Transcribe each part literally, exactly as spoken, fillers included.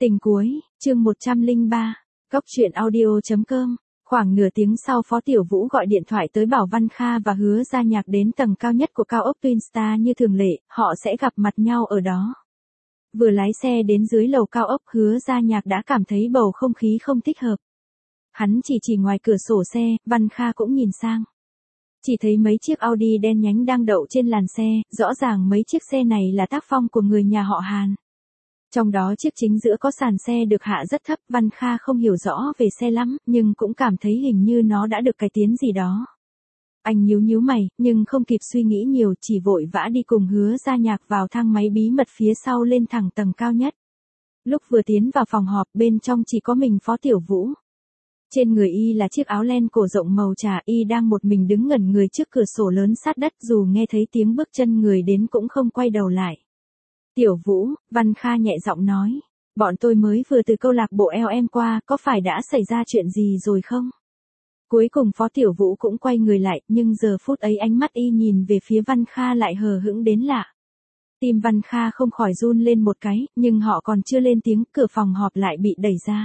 Tình cuối, chương một trăm lẻ ba, Góc truyện audio chấm com. Khoảng nửa tiếng sau Phó Tiểu Vũ gọi điện thoại tới bảo Văn Kha và Hứa Gia Nhạc đến tầng cao nhất của cao ốc Twin Star như thường lệ, họ sẽ gặp mặt nhau ở đó. Vừa lái xe đến dưới lầu cao ốc, Hứa Gia Nhạc đã cảm thấy bầu không khí không thích hợp. Hắn chỉ chỉ ngoài cửa sổ xe, Văn Kha cũng nhìn sang. Chỉ thấy mấy chiếc Audi đen nhánh đang đậu trên làn xe, rõ ràng mấy chiếc xe này là tác phong của người nhà họ Hàn. Trong đó chiếc chính giữa có sàn xe được hạ rất thấp, Văn Kha không hiểu rõ về xe lắm, nhưng cũng cảm thấy hình như nó đã được cải tiến gì đó. Anh nhíu nhíu mày, nhưng không kịp suy nghĩ nhiều, chỉ vội vã đi cùng Hứa Gia Nhạc vào thang máy bí mật phía sau lên thẳng tầng cao nhất. Lúc vừa tiến vào phòng họp, bên trong chỉ có mình Phó Tiểu Vũ. Trên người y là chiếc áo len cổ rộng màu trà, y đang một mình đứng ngẩn người trước cửa sổ lớn sát đất, dù nghe thấy tiếng bước chân người đến cũng không quay đầu lại. Tiểu Vũ, Văn Kha nhẹ giọng nói, bọn tôi mới vừa từ câu lạc bộ eo em qua, có phải đã xảy ra chuyện gì rồi không? Cuối cùng Phó Tiểu Vũ cũng quay người lại, nhưng giờ phút ấy ánh mắt y nhìn về phía Văn Kha lại hờ hững đến lạ. Tim Văn Kha không khỏi run lên một cái, nhưng họ còn chưa lên tiếng, cửa phòng họp lại bị đẩy ra.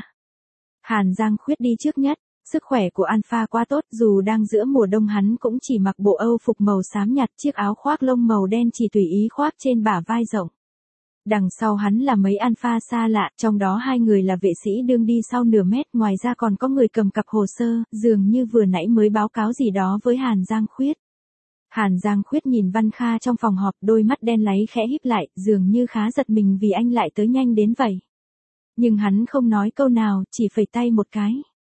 Hàn Giang Khuyết đi trước nhất, sức khỏe của Alpha quá tốt, dù đang giữa mùa đông hắn cũng chỉ mặc bộ âu phục màu xám nhạt, chiếc áo khoác lông màu đen chỉ tùy ý khoác trên bả vai rộng. Đằng sau hắn là mấy Alpha xa lạ, trong đó hai người là vệ sĩ đương đi sau nửa mét, ngoài ra còn có người cầm cặp hồ sơ, dường như vừa nãy mới báo cáo gì đó với Hàn Giang Khuyết. Hàn Giang Khuyết nhìn Văn Kha trong phòng họp, đôi mắt đen láy khẽ híp lại, dường như khá giật mình vì anh lại tới nhanh đến vậy. Nhưng hắn không nói câu nào, chỉ phẩy tay một cái.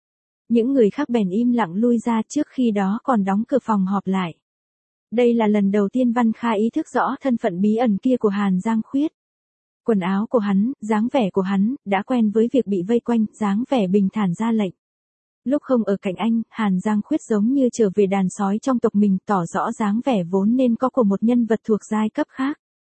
Những người khác bèn im lặng lui ra, trước khi đó còn đóng cửa phòng họp lại. Đây là lần đầu tiên Văn Kha ý thức rõ thân phận bí ẩn kia của Hàn Giang Khuyết. Quần áo của hắn, dáng vẻ của hắn, đã quen với việc bị vây quanh, dáng vẻ bình thản ra lệnh. Lúc không ở cạnh anh, Hàn Giang Khuyết giống như trở về đàn sói trong tộc mình, tỏ rõ dáng vẻ vốn nên có của một nhân vật thuộc giai cấp khác.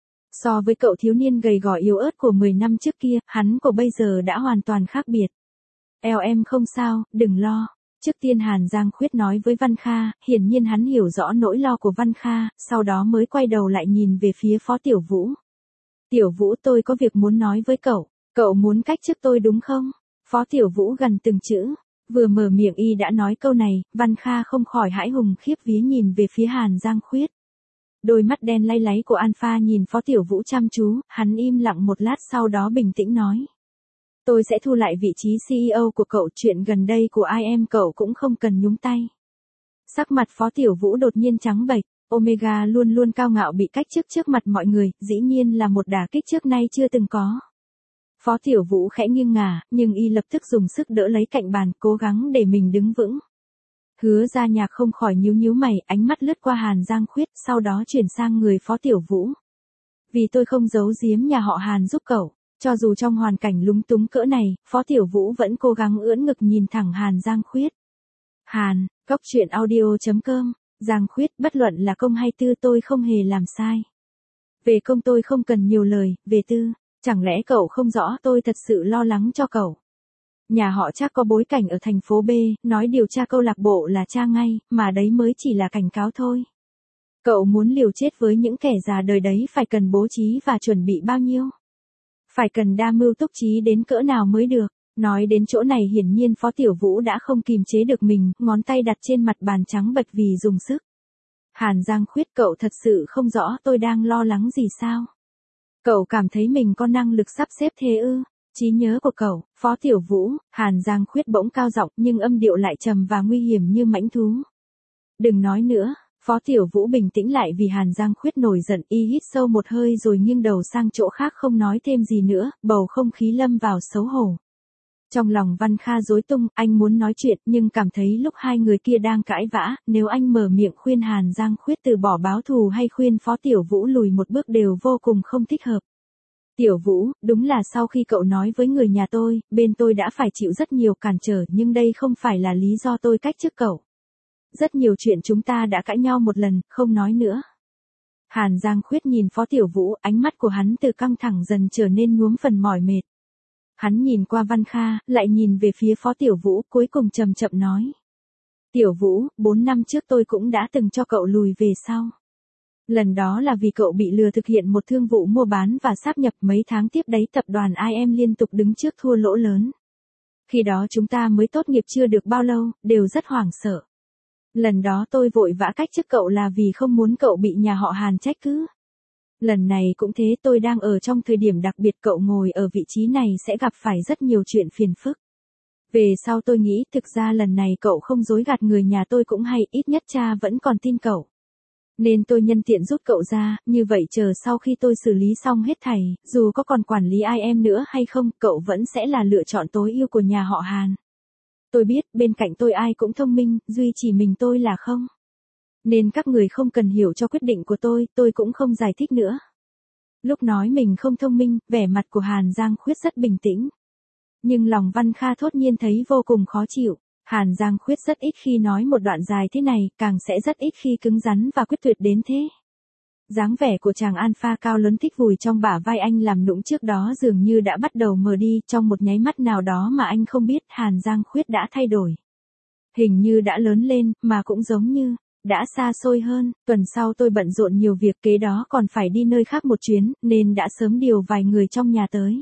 So với cậu thiếu niên gầy gò yếu ớt của mười năm trước kia, hắn của bây giờ đã hoàn toàn khác biệt. Eo em không sao, đừng lo. Trước tiên Hàn Giang Khuyết nói với Văn Kha, hiển nhiên hắn hiểu rõ nỗi lo của Văn Kha, sau đó mới quay đầu lại nhìn về phía Phó Tiểu Vũ. Tiểu Vũ, tôi có việc muốn nói với cậu, cậu muốn cách chức tôi đúng không? Phó Tiểu Vũ gần từng chữ, vừa mở miệng y đã nói câu này, Văn Kha không khỏi hãi hùng khiếp vía nhìn về phía Hàn Giang Khuyết. Đôi mắt đen lay láy của Alpha nhìn Phó Tiểu Vũ chăm chú, hắn im lặng một lát sau đó bình tĩnh nói. Tôi sẽ thu lại vị trí xê e ô của cậu, chuyện gần đây của i em cậu cũng không cần nhúng tay. Sắc mặt Phó Tiểu Vũ đột nhiên trắng bệch, Omega luôn luôn cao ngạo bị cách chức trước mặt mọi người, dĩ nhiên là một đả kích trước nay chưa từng có. Phó Tiểu Vũ khẽ nghiêng ngả, nhưng y lập tức dùng sức đỡ lấy cạnh bàn, cố gắng để mình đứng vững. Hứa Gia Nhạc không khỏi nhíu nhíu mày, ánh mắt lướt qua Hàn Giang Khuyết, sau đó chuyển sang người Phó Tiểu Vũ. Vì tôi không giấu giếm nhà họ Hàn giúp cậu, cho dù trong hoàn cảnh lúng túng cỡ này, Phó Tiểu Vũ vẫn cố gắng ưỡn ngực nhìn thẳng Hàn Giang Khuyết. Hàn, Góc truyện audio chấm com, Giang Khuyết, bất luận là công hay tư tôi không hề làm sai. Về công tôi không cần nhiều lời, về tư, chẳng lẽ cậu không rõ tôi thật sự lo lắng cho cậu. Nhà họ chắc có bối cảnh ở thành phố B, nói điều tra câu lạc bộ là tra ngay, mà đấy mới chỉ là cảnh cáo thôi. Cậu muốn liều chết với những kẻ già đời đấy phải cần bố trí và chuẩn bị bao nhiêu? Phải cần đa mưu túc trí đến cỡ nào mới được? Nói đến chỗ này hiển nhiên Phó Tiểu Vũ đã không kìm chế được mình, ngón tay đặt trên mặt bàn trắng bệch vì dùng sức. Hàn Giang Khuyết, cậu thật sự không rõ tôi đang lo lắng gì sao? Cậu cảm thấy mình có năng lực sắp xếp thế ư? Trí nhớ của cậu, Phó Tiểu Vũ, Hàn Giang Khuyết bỗng cao giọng nhưng âm điệu lại trầm và nguy hiểm như mãnh thú. Đừng nói nữa, Phó Tiểu Vũ bình tĩnh lại vì Hàn Giang Khuyết nổi giận, y hít sâu một hơi rồi nghiêng đầu sang chỗ khác không nói thêm gì nữa, bầu không khí lâm vào xấu hổ. Trong lòng Văn Kha rối tung, anh muốn nói chuyện nhưng cảm thấy lúc hai người kia đang cãi vã, nếu anh mở miệng khuyên Hàn Giang Khuyết từ bỏ báo thù hay khuyên Phó Tiểu Vũ lùi một bước đều vô cùng không thích hợp. Tiểu Vũ, đúng là sau khi cậu nói với người nhà tôi, bên tôi đã phải chịu rất nhiều cản trở nhưng đây không phải là lý do tôi cách chức cậu. Rất nhiều chuyện chúng ta đã cãi nhau một lần, không nói nữa. Hàn Giang Khuyết nhìn Phó Tiểu Vũ, ánh mắt của hắn từ căng thẳng dần trở nên nhuốm phần mỏi mệt. Hắn nhìn qua Văn Kha, lại nhìn về phía Phó Tiểu Vũ, cuối cùng chậm chậm nói. Tiểu Vũ, bốn năm trước tôi cũng đã từng cho cậu lùi về sau. Lần đó là vì cậu bị lừa thực hiện một thương vụ mua bán và sáp nhập, mấy tháng tiếp đấy tập đoàn i em liên tục đứng trước thua lỗ lớn. Khi đó chúng ta mới tốt nghiệp chưa được bao lâu, đều rất hoảng sợ. Lần đó tôi vội vã cách chức cậu là vì không muốn cậu bị nhà họ Hàn trách cứ. Lần này cũng thế, tôi đang ở trong thời điểm đặc biệt, cậu ngồi ở vị trí này sẽ gặp phải rất nhiều chuyện phiền phức. Về sau tôi nghĩ thực ra lần này cậu không dối gạt người nhà tôi cũng hay, ít nhất cha vẫn còn tin cậu. Nên tôi nhân tiện rút cậu ra, như vậy chờ sau khi tôi xử lý xong hết thảy, dù có còn quản lý i em nữa hay không, cậu vẫn sẽ là lựa chọn tối ưu của nhà họ Hàn. Tôi biết, bên cạnh tôi ai cũng thông minh, duy chỉ mình tôi là không. Nên các người không cần hiểu cho quyết định của tôi, tôi cũng không giải thích nữa. Lúc nói mình không thông minh, vẻ mặt của Hàn Giang Khuyết rất bình tĩnh. Nhưng lòng Văn Kha thốt nhiên thấy vô cùng khó chịu. Hàn Giang Khuyết rất ít khi nói một đoạn dài thế này, càng sẽ rất ít khi cứng rắn và quyết tuyệt đến thế. Dáng vẻ của chàng alpha cao lớn thích vùi trong bả vai anh làm nũng trước đó dường như đã bắt đầu mờ đi, trong một nháy mắt nào đó mà anh không biết, Hàn Giang Khuyết đã thay đổi. Hình như đã lớn lên, mà cũng giống như đã xa xôi hơn. Tuần sau tôi bận rộn nhiều việc, kế đó còn phải đi nơi khác một chuyến, nên đã sớm điều vài người trong nhà tới.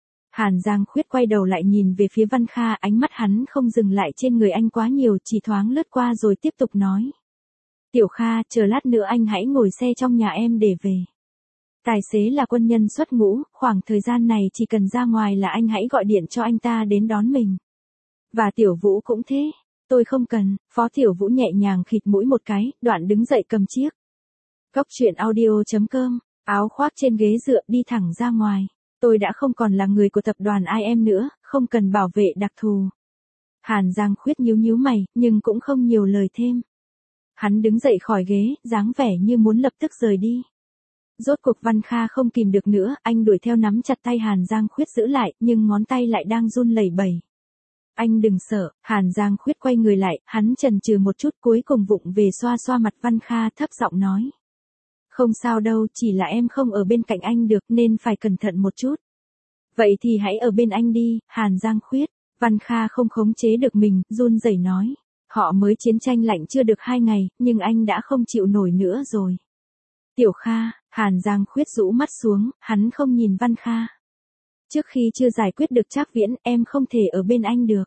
Hàn Giang Khuyết quay đầu lại nhìn về phía Văn Kha, ánh mắt hắn không dừng lại trên người anh quá nhiều, chỉ thoáng lướt qua rồi tiếp tục nói. Tiểu Kha, chờ lát nữa anh hãy ngồi xe trong nhà em để về. Tài xế là quân nhân xuất ngũ, khoảng thời gian này chỉ cần ra ngoài là anh hãy gọi điện cho anh ta đến đón mình. Và Tiểu Vũ cũng thế. Tôi không cần, Phó Tiểu Vũ nhẹ nhàng khịt mũi một cái, đoạn đứng dậy cầm chiếc cốc truyện audio chấm com, áo khoác trên ghế dựa đi thẳng ra ngoài. Tôi đã không còn là người của tập đoàn i em nữa, không cần bảo vệ đặc thù. Hàn Giang Khuyết nhíu nhíu mày, nhưng cũng không nhiều lời thêm. Hắn đứng dậy khỏi ghế, dáng vẻ như muốn lập tức rời đi. Rốt cuộc Văn Kha không kìm được nữa, anh đuổi theo nắm chặt tay Hàn Giang Khuyết giữ lại, nhưng ngón tay lại đang run lẩy bẩy. Anh đừng sợ, Hàn Giang Khuyết quay người lại, hắn chần chừ một chút cuối cùng vụng về xoa xoa mặt Văn Kha thấp giọng nói. Không sao đâu, chỉ là em không ở bên cạnh anh được nên phải cẩn thận một chút. Vậy thì hãy ở bên anh đi, Hàn Giang Khuyết. Văn Kha không khống chế được mình, run rẩy nói. Họ mới chiến tranh lạnh chưa được hai ngày, nhưng anh đã không chịu nổi nữa rồi. Tiểu Kha, Hàn Giang Khuyết rũ mắt xuống, hắn không nhìn Văn Kha. Trước khi chưa giải quyết được Trác Viễn, em không thể ở bên anh được.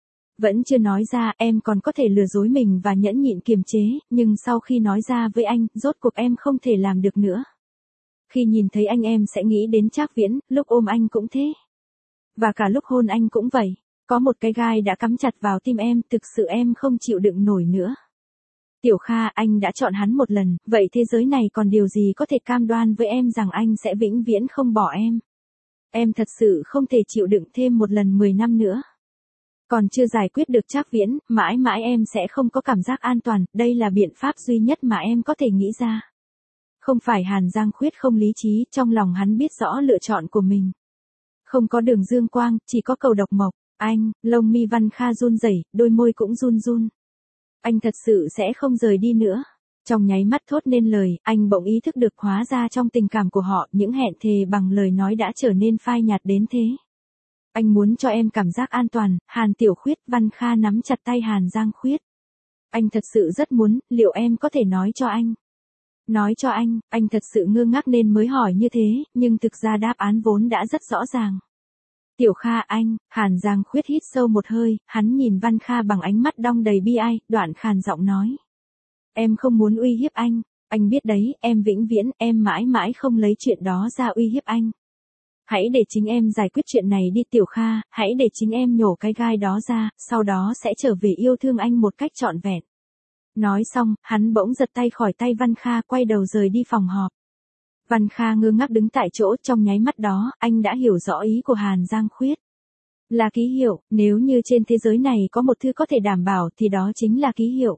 Vẫn chưa nói ra, em còn có thể lừa dối mình và nhẫn nhịn kiềm chế, nhưng sau khi nói ra với anh, rốt cuộc em không thể làm được nữa. Khi nhìn thấy anh em sẽ nghĩ đến Trác Viễn, lúc ôm anh cũng thế. Và cả lúc hôn anh cũng vậy. Có một cái gai đã cắm chặt vào tim em, thực sự em không chịu đựng nổi nữa. Tiểu Kha, anh đã chọn hắn một lần, vậy thế giới này còn điều gì có thể cam đoan với em rằng anh sẽ vĩnh viễn không bỏ em? Em thật sự không thể chịu đựng thêm một lần mười năm nữa. Còn chưa giải quyết được Trác Viễn, mãi mãi em sẽ không có cảm giác an toàn, đây là biện pháp duy nhất mà em có thể nghĩ ra. Không phải Hàn Giang Khuyết không lý trí, trong lòng hắn biết rõ lựa chọn của mình. Không có đường dương quang, chỉ có cầu độc mộc. Anh, lông mi Văn Kha run rẩy, đôi môi cũng run run. Anh thật sự sẽ không rời đi nữa. Trong nháy mắt thốt nên lời, anh bỗng ý thức được hóa ra trong tình cảm của họ, những hẹn thề bằng lời nói đã trở nên phai nhạt đến thế. Anh muốn cho em cảm giác an toàn, Hàn Tiểu Khuyết. Văn Kha nắm chặt tay Hàn Giang Khuyết. Anh thật sự rất muốn, liệu em có thể nói cho anh? Nói cho anh, anh thật sự ngơ ngác nên mới hỏi như thế, nhưng thực ra đáp án vốn đã rất rõ ràng. Tiểu Kha anh, Hàn Giang Khuyết hít sâu một hơi, hắn nhìn Văn Kha bằng ánh mắt đong đầy bi ai, đoạn khàn giọng nói. Em không muốn uy hiếp anh, anh biết đấy, em vĩnh viễn, em mãi mãi không lấy chuyện đó ra uy hiếp anh. Hãy để chính em giải quyết chuyện này đi Tiểu Kha, hãy để chính em nhổ cái gai đó ra, sau đó sẽ trở về yêu thương anh một cách trọn vẹn. Nói xong, hắn bỗng giật tay khỏi tay Văn Kha, quay đầu rời đi phòng họp. Văn Kha ngơ ngác đứng tại chỗ, trong nháy mắt đó, anh đã hiểu rõ ý của Hàn Giang Khuyết. Là ký hiệu, nếu như trên thế giới này có một thứ có thể đảm bảo thì đó chính là ký hiệu.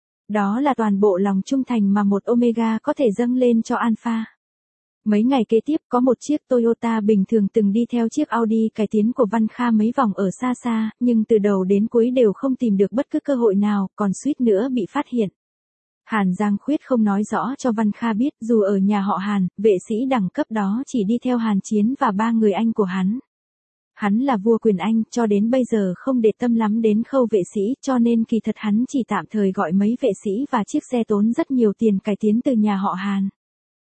Đó là toàn bộ lòng trung thành mà một Omega có thể dâng lên cho Alpha. Mấy ngày kế tiếp có một chiếc Toyota bình thường từng đi theo chiếc Audi cải tiến của Văn Kha mấy vòng ở xa xa, nhưng từ đầu đến cuối đều không tìm được bất cứ cơ hội nào, còn suýt nữa bị phát hiện. Hàn Giang Khuyết không nói rõ cho Văn Kha biết, dù ở nhà họ Hàn, vệ sĩ đẳng cấp đó chỉ đi theo Hàn Chiến và ba người anh của hắn. Hắn là vua quyền Anh, cho đến bây giờ không để tâm lắm đến khâu vệ sĩ, cho nên kỳ thật hắn chỉ tạm thời gọi mấy vệ sĩ và chiếc xe tốn rất nhiều tiền cải tiến từ nhà họ Hàn.